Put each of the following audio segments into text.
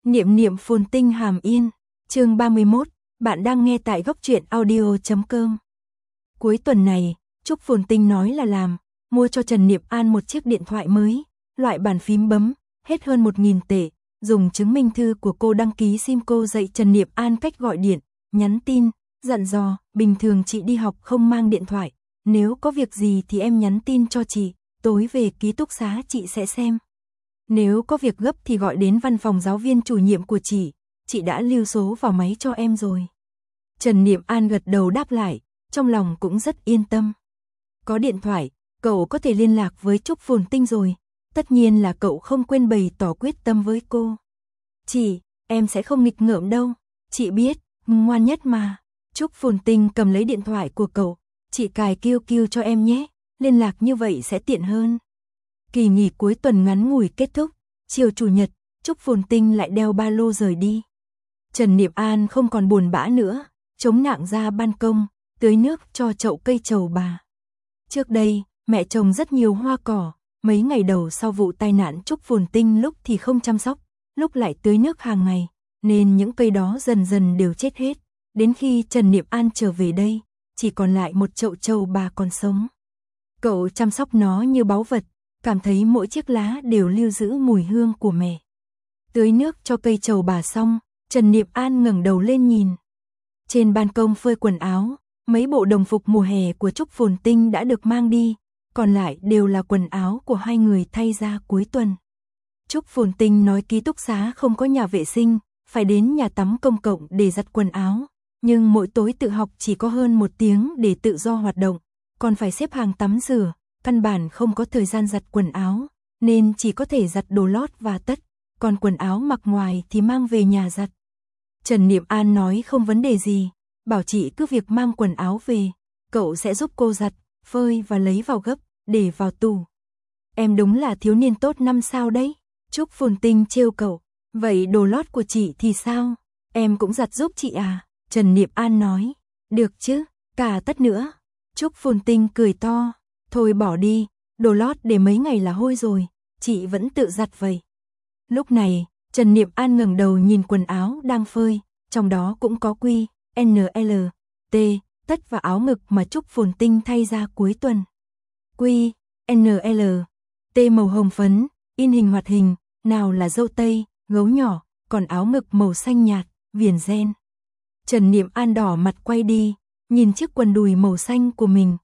Niệm niệm phồn tinh hàm yên, chương 31, bạn đang nghe tại góc truyện audio.com. Cuối tuần này, Trúc Phồn Tinh nói là làm, mua cho Trần Niệm An một chiếc điện thoại mới, loại bàn phím bấm, hết hơn 1.000 tệ, dùng chứng minh thư của cô đăng ký SIM. Cô dạy Trần Niệm An cách gọi điện, nhắn tin, dặn dò, bình thường chị đi học không mang điện thoại, nếu có việc gì thì em nhắn tin cho chị, tối về ký túc xá chị sẽ xem. Nếu có việc gấp thì gọi đến văn phòng giáo viên chủ nhiệm của chị đã lưu số vào máy cho em rồi. Trần Niệm An gật đầu đáp lại, trong lòng cũng rất yên tâm. Có điện thoại, cậu có thể liên lạc với Trúc Phồn Tinh rồi, tất nhiên là cậu không quên bày tỏ quyết tâm với cô. Chị, em sẽ không nghịch ngợm đâu, chị biết, ngoan nhất mà. Trúc Phồn Tinh cầm lấy điện thoại của cậu, chị cài QQ cho em nhé, liên lạc như vậy sẽ tiện hơn. Kỳ nghỉ cuối tuần ngắn ngủi kết thúc, chiều chủ nhật, Trúc Phồn Tinh lại đeo ba lô rời đi. Trần Niệm An không còn buồn bã nữa, chống nạng ra ban công, tưới nước cho chậu cây trầu bà. Trước đây, mẹ trồng rất nhiều hoa cỏ, mấy ngày đầu sau vụ tai nạn Trúc Phồn Tinh lúc thì không chăm sóc, lúc lại tưới nước hàng ngày, nên những cây đó dần dần đều chết hết. Đến khi Trần Niệm An trở về đây, chỉ còn lại một chậu trầu bà còn sống. Cậu chăm sóc nó như báu vật, cảm thấy mỗi chiếc lá đều lưu giữ mùi hương của mẹ. Tưới nước cho cây trầu bà xong, Trần Niệm An ngẩng đầu lên nhìn. Trên ban công phơi quần áo, mấy bộ đồng phục mùa hè của Trúc Phồn Tinh đã được mang đi, còn lại đều là quần áo của hai người thay ra cuối tuần. Trúc Phồn Tinh nói ký túc xá không có nhà vệ sinh, phải đến nhà tắm công cộng để giặt quần áo, nhưng mỗi tối tự học chỉ có hơn 1 tiếng để tự do hoạt động, còn phải xếp hàng tắm rửa, căn bản không có thời gian giặt quần áo, nên chỉ có thể giặt đồ lót và tất, còn quần áo mặc ngoài thì mang về nhà giặt. Trần Niệm An nói không vấn đề gì, bảo chị cứ việc mang quần áo về, cậu sẽ giúp cô giặt, phơi và lấy vào gấp, để vào tủ. Em đúng là thiếu niên tốt 5 sao đấy. Trúc Phồn Tinh trêu cậu, vậy đồ lót của chị thì sao? Em cũng giặt giúp chị à? Trần Niệm An nói, được chứ, cả tất nữa. Trúc Phồn Tinh cười to, thôi bỏ đi, đồ lót để mấy ngày là hôi rồi, chị vẫn tự giặt vậy. Lúc này, Trần Niệm An ngẩng đầu nhìn quần áo đang phơi, trong đó cũng có quy, NL, T, tất và áo ngực mà Trúc Phồn Tinh thay ra cuối tuần. Quy, NL, T màu hồng phấn, in hình hoạt hình, nào là dâu tây, gấu nhỏ, còn áo ngực màu xanh nhạt, viền ren. Trần Niệm An đỏ mặt quay đi, nhìn chiếc quần đùi màu xanh của mình,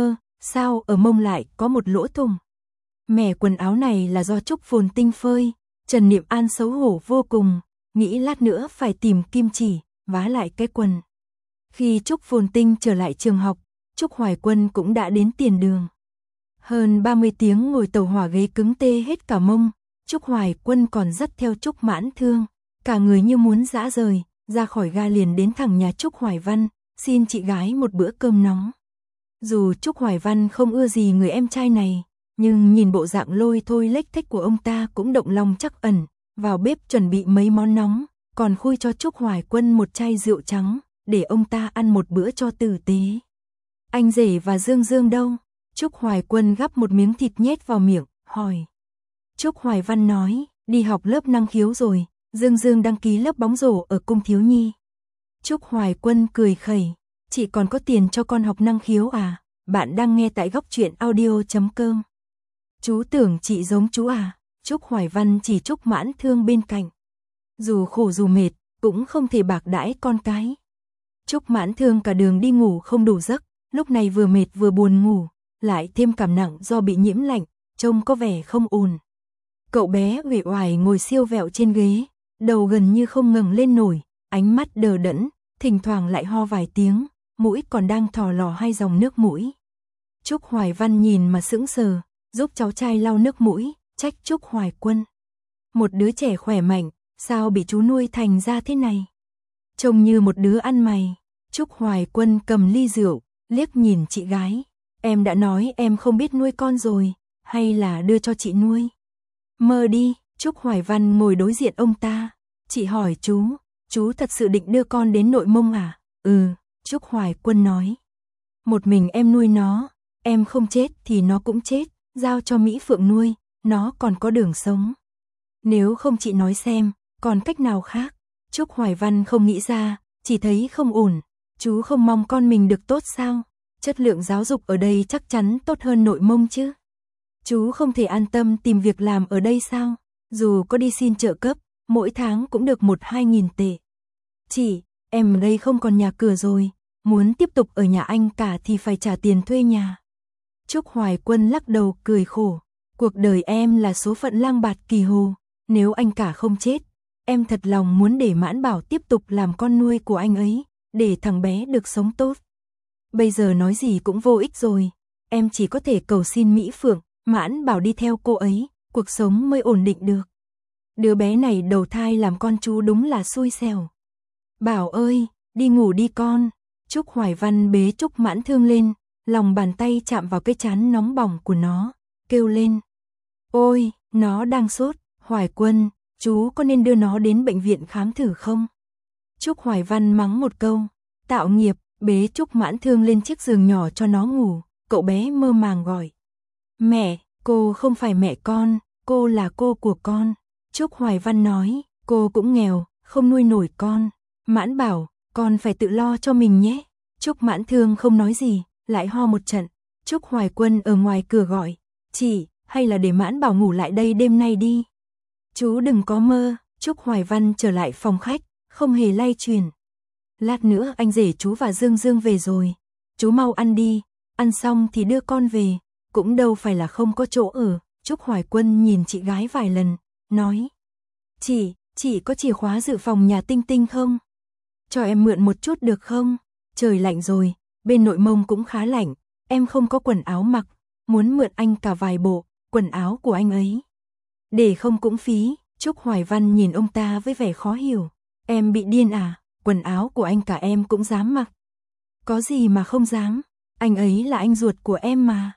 sao ở mông lại có một lỗ thủng? Mẻ quần áo này là do Trúc Phồn Tinh phơi. Trần Niệm An xấu hổ vô cùng, nghĩ lát nữa phải tìm kim chỉ, vá lại cái quần. Khi Trúc Phồn Tinh trở lại trường học, Trúc Hoài Quân cũng đã đến tiền đường. Hơn 30 tiếng ngồi tàu hỏa ghế cứng tê hết cả mông, Trúc Hoài Quân còn dắt theo Trúc Mãn Thương, cả người như muốn giã rời, ra khỏi ga liền đến thẳng nhà Trúc Hoài Văn, xin chị gái một bữa cơm nóng. Dù Trúc Hoài Văn không ưa gì người em trai này, nhưng nhìn bộ dạng lôi thôi lếch thếch của ông ta cũng động lòng trắc ẩn, vào bếp chuẩn bị mấy món nóng, còn khui cho Trúc Hoài Quân một chai rượu trắng, để ông ta ăn một bữa cho tử tế. Anh rể và Dương Dương đâu? Trúc Hoài Quân gắp một miếng thịt nhét vào miệng, hỏi. Trúc Hoài Văn nói, đi học lớp năng khiếu rồi, Dương Dương đăng ký lớp bóng rổ ở cung thiếu nhi. Trúc Hoài Quân cười khẩy, chị còn có tiền cho con học năng khiếu à? Bạn đang nghe tại góc truyện audio.com. Chú tưởng chị giống chú à? Trúc Hoài Văn chỉ Trúc Mãn Thương bên cạnh. Dù khổ dù mệt, cũng không thể bạc đãi con cái. Trúc Mãn Thương cả đường đi ngủ không đủ giấc, lúc này vừa mệt vừa buồn ngủ, lại thêm cảm nặng do bị nhiễm lạnh, trông có vẻ không ổn. Cậu bé uể oải ngồi siêu vẹo trên ghế, đầu gần như không ngẩng lên nổi, ánh mắt đờ đẫn, thỉnh thoảng lại ho vài tiếng, mũi còn đang thò lò 2 dòng nước mũi. Trúc Hoài Văn nhìn mà sững sờ, giúp cháu trai lau nước mũi, trách Trúc Hoài Quân. Một đứa trẻ khỏe mạnh, sao bị chú nuôi thành ra thế này? Trông như một đứa ăn mày. Trúc Hoài Quân cầm ly rượu, liếc nhìn chị gái. Em đã nói em không biết nuôi con rồi, hay là đưa cho chị nuôi? Mơ đi. Trúc Hoài Văn ngồi đối diện ông ta. Chị hỏi chú thật sự định đưa con đến Nội Mông à? Ừ, Trúc Hoài Quân nói. Một mình em nuôi nó, em không chết thì nó cũng chết, giao cho Mỹ Phượng nuôi, nó còn có đường sống. Nếu không chị nói xem, còn cách nào khác? Trúc Hoài Văn không nghĩ ra, chỉ thấy không ổn. Chú không mong con mình được tốt sao? Chất lượng giáo dục ở đây chắc chắn tốt hơn Nội Mông chứ. Chú không thể an tâm tìm việc làm ở đây sao? Dù có đi xin trợ cấp, mỗi tháng cũng được 1-2 nghìn tệ. Chị, em ở đây không còn nhà cửa rồi, muốn tiếp tục ở nhà anh cả thì phải trả tiền thuê nhà. Trúc Hoài Quân lắc đầu cười khổ. Cuộc đời em là số phận lang bạt kỳ hồ, nếu anh cả không chết, em thật lòng muốn để Mãn Bảo tiếp tục làm con nuôi của anh ấy, để thằng bé được sống tốt. Bây giờ nói gì cũng vô ích rồi, em chỉ có thể cầu xin Mỹ Phượng, Mãn Bảo đi theo cô ấy, cuộc sống mới ổn định được. Đứa bé này đầu thai làm con chú đúng là xui xẻo. Bảo ơi, đi ngủ đi con. Trúc Hoài Văn bế Trúc Mãn Thương lên, lòng bàn tay chạm vào cái trán nóng bỏng của nó, kêu lên. Ôi, nó đang sốt, Hoài Quân, chú có nên đưa nó đến bệnh viện khám thử không? Trúc Hoài Văn mắng một câu, tạo nghiệp, bế Trúc Mãn Thương lên chiếc giường nhỏ cho nó ngủ, cậu bé mơ màng gọi. Mẹ, cô không phải mẹ con, cô là cô của con. Trúc Hoài Văn nói, cô cũng nghèo, không nuôi nổi con. Mãn Bảo, con phải tự lo cho mình nhé. Trúc Mãn Thương không nói gì, lại ho một trận. Trúc Hoài Quân ở ngoài cửa gọi, chị, hay là để Mãn Bảo ngủ lại đây đêm nay đi. Chú đừng có mơ. Trúc Hoài Văn trở lại phòng khách, không hề lay chuyển. Lát nữa anh rể chú và Dương Dương về rồi. Chú mau ăn đi, ăn xong thì đưa con về, cũng đâu phải là không có chỗ ở. Trúc Hoài Quân nhìn chị gái vài lần, nói. Chị có chìa khóa dự phòng nhà Tinh Tinh không? Cho em mượn một chút được không? Trời lạnh rồi, bên Nội Mông cũng khá lạnh, em không có quần áo mặc, muốn mượn anh cả vài bộ, quần áo của anh ấy. Để không cũng phí. Trúc Hoài Văn nhìn ông ta với vẻ khó hiểu. Em bị điên à, quần áo của anh cả em cũng dám mặc. Có gì mà không dám, anh ấy là anh ruột của em mà.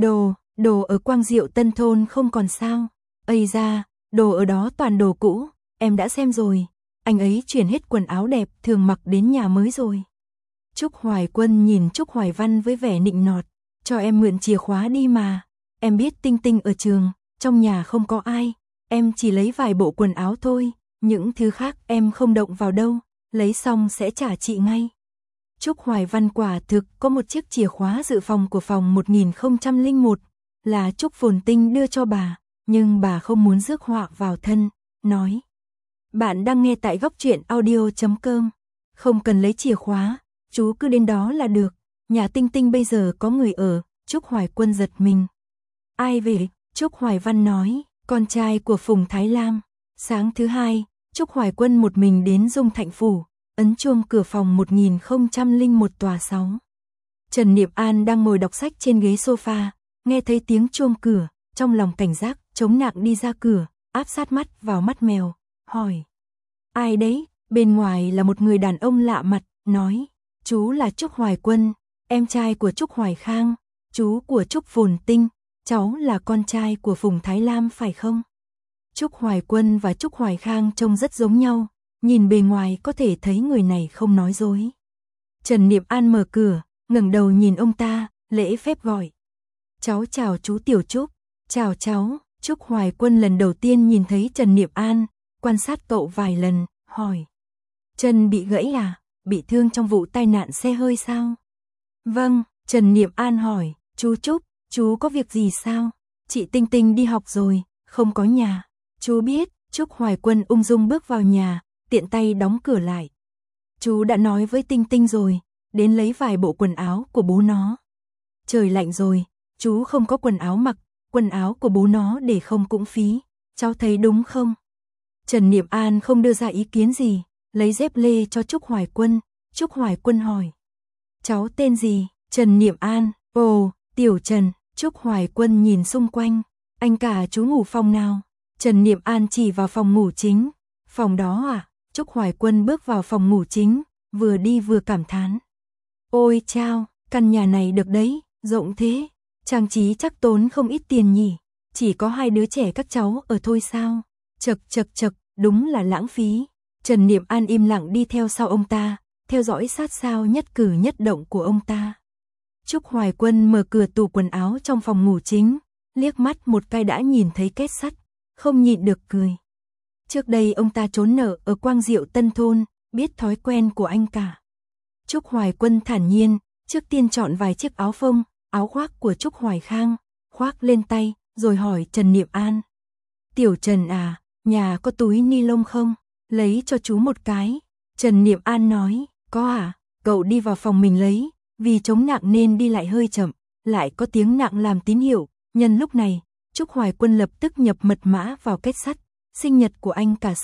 Đồ ở Quang Diệu Tân Thôn không còn sao. Ây da, đồ ở đó toàn đồ cũ, em đã xem rồi. Anh ấy chuyển hết quần áo đẹp thường mặc đến nhà mới rồi. Trúc Hoài Quân nhìn Trúc Hoài Văn với vẻ nịnh nọt. Cho em mượn chìa khóa đi mà. Em biết Tinh Tinh ở trường, trong nhà không có ai. Em chỉ lấy vài bộ quần áo thôi, những thứ khác em không động vào đâu, lấy xong sẽ trả chị ngay. Trúc Hoài Văn quả thực có một chiếc chìa khóa dự phòng của phòng 1001, là Trúc Phồn Tinh đưa cho bà, nhưng bà không muốn rước họa vào thân, nói. Bạn đang nghe tại Góc Truyện Audio.com, không cần lấy chìa khóa, chú cứ đến đó là được, nhà Tinh Tinh bây giờ có người ở. Trúc Hoài Quân giật mình. Ai về? Trúc Hoài Văn nói. Con trai của Phùng Thái Lam. Sáng thứ hai, Trúc Hoài Quân một mình đến Dung Thạnh Phủ, ấn chuông cửa phòng 1001 tòa 6. Trần Niệm An đang ngồi đọc sách trên ghế sofa, nghe thấy tiếng chuông cửa, trong lòng cảnh giác, chống nạng đi ra cửa, áp sát mắt vào mắt mèo, hỏi. Ai đấy? Bên ngoài là một người đàn ông lạ mặt, nói. Chú là Trúc Hoài Quân, em trai của Trúc Hoài Khang, chú của Trúc Phồn Tinh. Cháu là con trai của Phùng Thái Lam phải không? Trúc Hoài Quân và Trúc Hoài Khang trông rất giống nhau, nhìn bề ngoài có thể thấy người này không nói dối. Trần Niệm An mở cửa, ngẩng đầu nhìn ông ta, lễ phép gọi. Cháu chào chú Tiểu Trúc. Chào cháu. Trúc Hoài Quân lần đầu tiên nhìn thấy Trần Niệm An, quan sát cậu vài lần, hỏi. Chân bị gãy à? Bị thương trong vụ tai nạn xe hơi sao? Vâng, Trần Niệm An hỏi. Chú Trúc, chú có việc gì sao? Chị Tinh Tinh đi học rồi, không có nhà. Chú biết. Trúc Hoài Quân ung dung bước vào nhà, tiện tay đóng cửa lại. Chú đã nói với Tinh Tinh rồi, đến lấy vài bộ quần áo của bố nó. Trời lạnh rồi, chú không có quần áo mặc, quần áo của bố nó để không cũng phí. Cháu thấy đúng không? Trần Niệm An không đưa ra ý kiến gì, lấy dép lê cho Trúc Hoài Quân. Trúc Hoài Quân hỏi. Cháu tên gì? Trần Niệm An. Ồ, Tiểu Trần. Trúc Hoài Quân nhìn xung quanh. Anh cả chú ngủ phòng nào? Trần Niệm An chỉ vào phòng ngủ chính. Phòng đó à? Trúc Hoài Quân bước vào phòng ngủ chính, vừa đi vừa cảm thán. Ôi chao, căn nhà này được đấy, rộng thế. Trang trí chắc tốn không ít tiền nhỉ. Chỉ có 2 đứa trẻ các cháu ở thôi sao? Chật, đúng là lãng phí. Trần Niệm An im lặng đi theo sau ông ta, theo dõi sát sao nhất cử nhất động của ông ta. Trúc Hoài Quân mở cửa tủ quần áo trong phòng ngủ chính, liếc mắt một cái đã nhìn thấy két sắt, không nhịn được cười. Trước đây ông ta trốn nợ ở Quang Diệu Tân Thôn, biết thói quen của anh cả. Trúc Hoài Quân thản nhiên, trước tiên chọn vài chiếc áo phông, áo khoác của Trúc Hoài Khang, khoác lên tay, rồi hỏi Trần Niệm An. Tiểu Trần à, nhà có túi ni lông không? Lấy cho chú một cái. Trần Niệm An nói, có à, cậu đi vào phòng mình lấy, vì chống nặng nên đi lại hơi chậm, lại có tiếng nặng làm tín hiệu. Nhân lúc này, Trúc Hoài Quân lập tức nhập mật mã vào kết sắt, sinh nhật của anh cả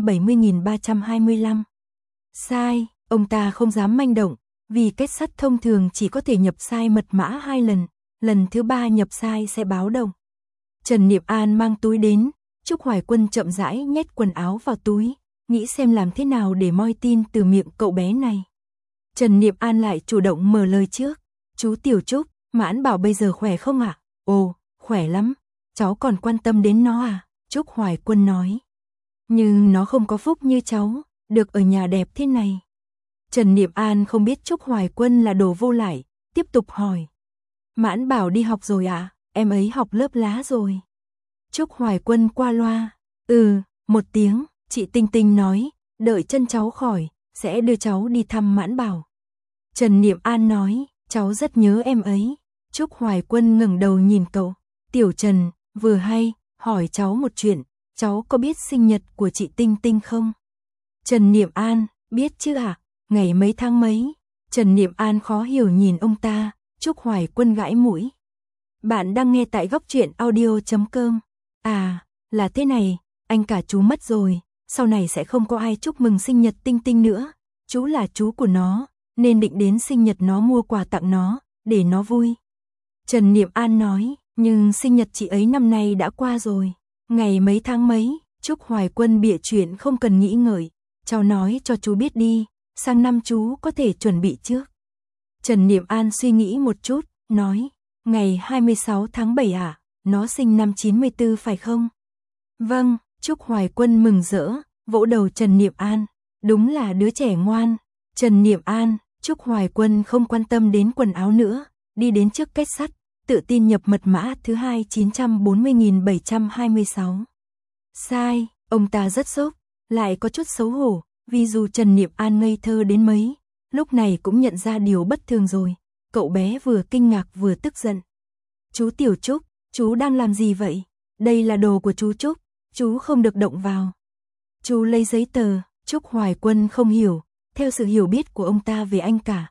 670.325. Sai, ông ta không dám manh động, vì kết sắt thông thường chỉ có thể nhập sai mật mã 2 lần, lần thứ 3 nhập sai sẽ báo động. Trần Niệm An mang túi đến, Trúc Hoài Quân chậm rãi nhét quần áo vào túi, nghĩ xem làm thế nào để moi tin từ miệng cậu bé này. Trần Niệm An lại chủ động mở lời trước, chú Tiểu Trúc, Mãn Bảo bây giờ khỏe không ạ? Ồ, khỏe lắm, cháu còn quan tâm đến nó à? Trúc Hoài Quân nói. Nhưng nó không có phúc như cháu, được ở nhà đẹp thế này. Trần Niệm An không biết Trúc Hoài Quân là đồ vô lại, tiếp tục hỏi. Mãn Bảo đi học rồi ạ? Em ấy học lớp lá rồi. Trúc Hoài Quân qua loa. Một tiếng, chị Tinh Tinh nói, đợi chân cháu khỏi, sẽ đưa cháu đi thăm Mãn Bảo. Trần Niệm An nói, cháu rất nhớ em ấy. Trúc Hoài Quân ngẩng đầu nhìn cậu. Tiểu Trần, vừa hay, hỏi cháu một chuyện, cháu có biết sinh nhật của chị Tinh Tinh không? Trần Niệm An, biết chứ ạ, ngày mấy tháng mấy? Trần Niệm An khó hiểu nhìn ông ta, Trúc Hoài Quân gãi mũi. Bạn đang nghe tại góc truyện audio.com. À, là thế này, anh cả chú mất rồi, sau này sẽ không có ai chúc mừng sinh nhật Tinh Tinh nữa. Chú là chú của nó, nên định đến sinh nhật nó mua quà tặng nó, để nó vui. Trần Niệm An nói, nhưng sinh nhật chị ấy năm nay đã qua rồi. Ngày mấy tháng mấy? Trúc Hoài Quân bịa chuyện không cần nghĩ ngợi. Cháu nói cho chú biết đi, sang năm chú có thể chuẩn bị trước. Trần Niệm An suy nghĩ một chút, nói, ngày 26 tháng 7 à, nó sinh năm 94 phải không? Vâng, Trúc Hoài Quân mừng rỡ, vỗ đầu Trần Niệm An, đúng là đứa trẻ ngoan. Trần Niệm An, Trúc Hoài Quân không quan tâm đến quần áo nữa, đi đến trước kết sắt, tự tin nhập mật mã thứ 940.726. Sai, ông ta rất sốc, lại có chút xấu hổ, vì dù Trần Niệm An ngây thơ đến mấy, lúc này cũng nhận ra điều bất thường rồi. Cậu bé vừa kinh ngạc vừa tức giận. Chú Tiểu Trúc, chú đang làm gì vậy? Đây là đồ của chú Trúc, chú không được động vào. Chú lấy giấy tờ. Trúc Hoài Quân không hiểu, theo sự hiểu biết của ông ta về anh cả,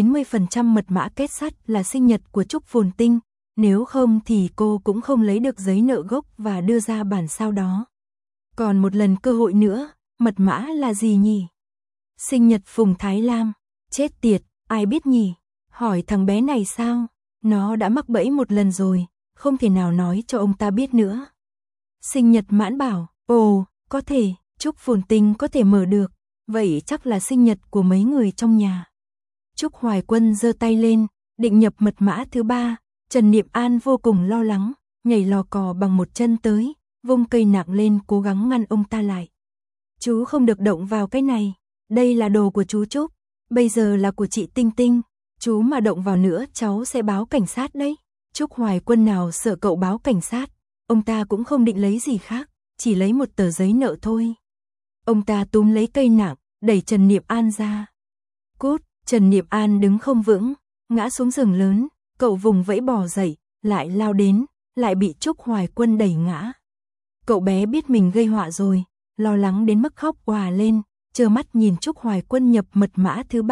90% mật mã kết sắt là sinh nhật của Trúc Phồn Tinh, nếu không thì cô cũng không lấy được giấy nợ gốc và đưa ra bản sao đó. Còn một lần cơ hội nữa, mật mã là gì nhỉ? Sinh nhật Phùng Thái Lam, chết tiệt, ai biết nhỉ? Hỏi thằng bé này sao? Nó đã mắc bẫy một lần rồi, không thể nào nói cho ông ta biết nữa. Sinh nhật Mãn Bảo, ồ, có thể, Trúc Phồn Tinh có thể mở được, vậy chắc là sinh nhật của mấy người trong nhà. Trúc Hoài Quân giơ tay lên, định nhập mật mã thứ 3, Trần Niệm An vô cùng lo lắng, nhảy lò cò bằng một chân tới, vung cây nặng lên cố gắng ngăn ông ta lại. Chú không được động vào cái này, đây là đồ của chú Trúc, bây giờ là của chị Tinh Tinh, chú mà động vào nữa cháu sẽ báo cảnh sát đấy. Trúc Hoài Quân nào sợ cậu báo cảnh sát, ông ta cũng không định lấy gì khác, chỉ lấy một tờ giấy nợ thôi. Ông ta túm lấy cây nặng, đẩy Trần Niệm An ra. Cút, Trần Niệm An đứng không vững, ngã xuống giường lớn, cậu vùng vẫy bò dậy, lại lao đến, lại bị Trúc Hoài Quân đẩy ngã. Cậu bé biết mình gây họa rồi, lo lắng đến mức khóc òa lên, trơ mắt nhìn Trúc Hoài Quân nhập mật mã thứ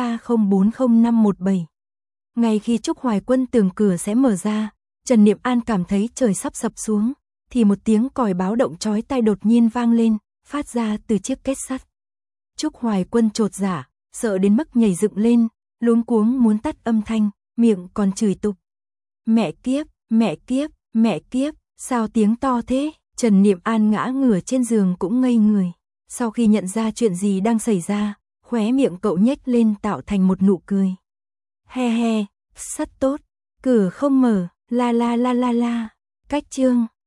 30400517. Ngay khi Trúc Hoài Quân tưởng cửa sẽ mở ra, Trần Niệm An cảm thấy trời sắp sập xuống, thì một tiếng còi báo động chói tai đột nhiên vang lên, phát ra từ chiếc kết sắt. Trúc Hoài Quân chột dạ, sợ đến mức nhảy dựng lên, luống cuống muốn tắt âm thanh, miệng còn chửi tục. Mẹ kiếp, mẹ kiếp, mẹ kiếp, sao tiếng to thế? Trần Niệm An ngã ngửa trên giường cũng ngây người. Sau khi nhận ra chuyện gì đang xảy ra, khóe miệng cậu nhếch lên tạo thành một nụ cười. He he, sắt tốt, cửa không mở, la la la la la. Cách chương